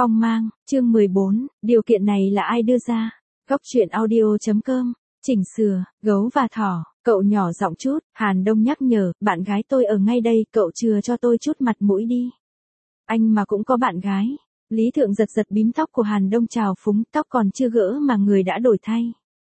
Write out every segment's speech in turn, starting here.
Phong mang, chương 14, điều kiện này là ai đưa ra? Góc truyện audio.com, chỉnh sửa, gấu và thỏ, cậu nhỏ giọng chút, Hàn Đông nhắc nhở, bạn gái tôi ở ngay đây, cậu chừa cho tôi chút mặt mũi đi. Anh mà cũng có bạn gái. Lý Thượng giật giật bím tóc của Hàn Đông chào phúng, tóc còn chưa gỡ mà người đã đổi thay.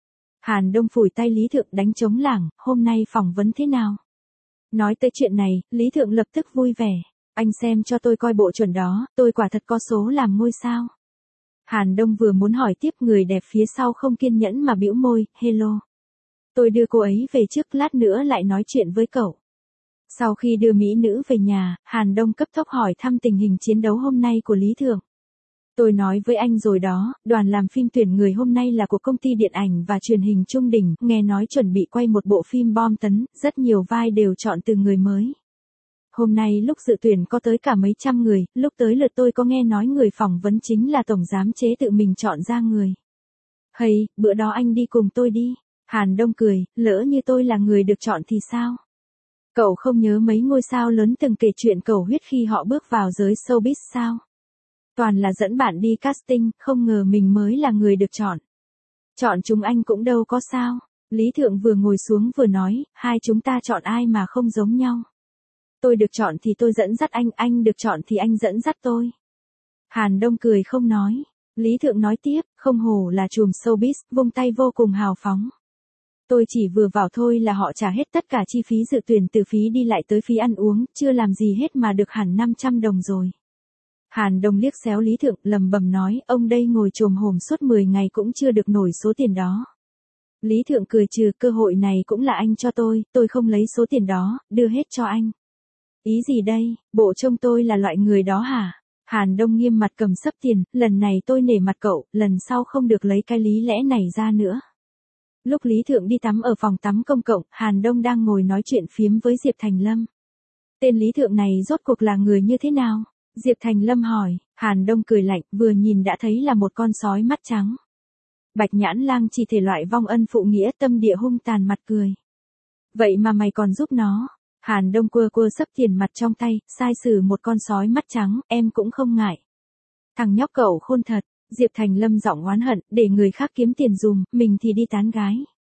Hàn Đông phủi tay Lý Thượng đánh trống lảng, hôm nay phỏng vấn thế nào? Nói tới chuyện này, Lý Thượng lập tức vui vẻ. Anh xem cho tôi coi bộ chuẩn đó, tôi quả thật có số làm ngôi sao. Hàn Đông vừa muốn hỏi tiếp, người đẹp phía sau không kiên nhẫn mà bĩu môi, hello. Tôi đưa cô ấy về trước, lát nữa lại nói chuyện với cậu. Sau khi đưa mỹ nữ về nhà, Hàn Đông cấp tốc hỏi thăm tình hình chiến đấu hôm nay của Lý Thượng. Tôi nói với anh rồi đó, đoàn làm phim tuyển người hôm nay là của công ty điện ảnh và truyền hình Trung Đình, nghe nói chuẩn bị quay một bộ phim bom tấn, rất nhiều vai đều chọn từ người mới. Hôm nay lúc dự tuyển có tới cả mấy trăm người, lúc tới lượt tôi có nghe nói người phỏng vấn chính là tổng giám chế tự mình chọn ra người. Hay, bữa đó anh đi cùng tôi đi. Hàn Đông cười, lỡ như tôi là người được chọn thì sao? Cậu không nhớ mấy ngôi sao lớn từng kể chuyện cầu huyết khi họ bước vào giới showbiz sao? Toàn là dẫn bạn đi casting, không ngờ mình mới là người được chọn. Chọn chúng anh cũng đâu có sao. Lý Thượng vừa ngồi xuống vừa nói, hai chúng ta chọn ai mà không giống nhau. Tôi được chọn thì tôi dẫn dắt anh được chọn thì anh dẫn dắt tôi. Hàn Đông cười không nói. Lý Thượng nói tiếp, không hổ là trùm showbiz, vung tay vô cùng hào phóng. Tôi chỉ vừa vào thôi là họ trả hết tất cả chi phí dự tuyển, từ phí đi lại tới phí ăn uống, chưa làm gì hết mà được hẳn 500 đồng rồi. Hàn Đông liếc xéo Lý Thượng, lầm bầm nói, ông đây ngồi chồm hổm suốt 10 ngày cũng chưa được nổi số tiền đó. Lý Thượng cười trừ, cơ hội này cũng là anh cho tôi không lấy số tiền đó, đưa hết cho anh. Ý gì đây, bộ trông tôi là loại người đó hả? Hàn Đông nghiêm mặt cầm xấp tiền, lần này tôi nể mặt cậu, lần sau không được lấy cái lý lẽ này ra nữa. Lúc Lý Thượng đi tắm ở phòng tắm công cộng, Hàn Đông đang ngồi nói chuyện phiếm với Diệp Thành Lâm. Tên Lý Thượng này rốt cuộc là người như thế nào? Diệp Thành Lâm hỏi. Hàn Đông cười lạnh, vừa nhìn đã thấy là một con sói mắt trắng. Bạch Nhãn Lang chỉ thể loại vong ân phụ nghĩa, tâm địa hung tàn, mặt cười. Vậy mà mày còn giúp nó? Hàn Đông quơ xấp tiền mặt trong tay, sai sử một con sói mắt trắng, em cũng không ngại. Thằng nhóc cậu khôn thật. Diệp Thành Lâm giọng oán hận, để người khác kiếm tiền dùm, mình thì đi tán gái.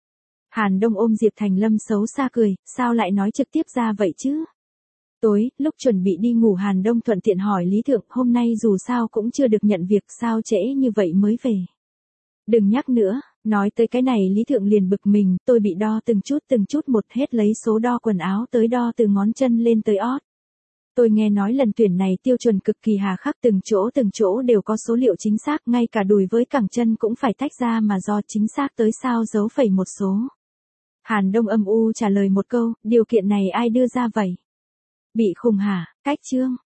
Hàn Đông ôm Diệp Thành Lâm xấu xa cười, sao lại nói trực tiếp ra vậy chứ? Tối, lúc chuẩn bị đi ngủ, Hàn Đông thuận tiện hỏi Lý Thượng, hôm nay dù sao cũng chưa được nhận việc, sao trễ như vậy mới về? Đừng nhắc nữa, nói tới cái này Lý Thượng liền bực mình, tôi bị đo từng chút một, hết lấy số đo quần áo tới đo từ ngón chân lên tới ót. Tôi nghe nói lần tuyển này tiêu chuẩn cực kỳ hà khắc, từng chỗ đều có số liệu chính xác, ngay cả đùi với cẳng chân cũng phải tách ra mà do chính xác tới sao dấu phẩy một số. Hàn Đông âm u trả lời một câu, điều kiện này ai đưa ra vậy? Bị khùng hả? Cách chương.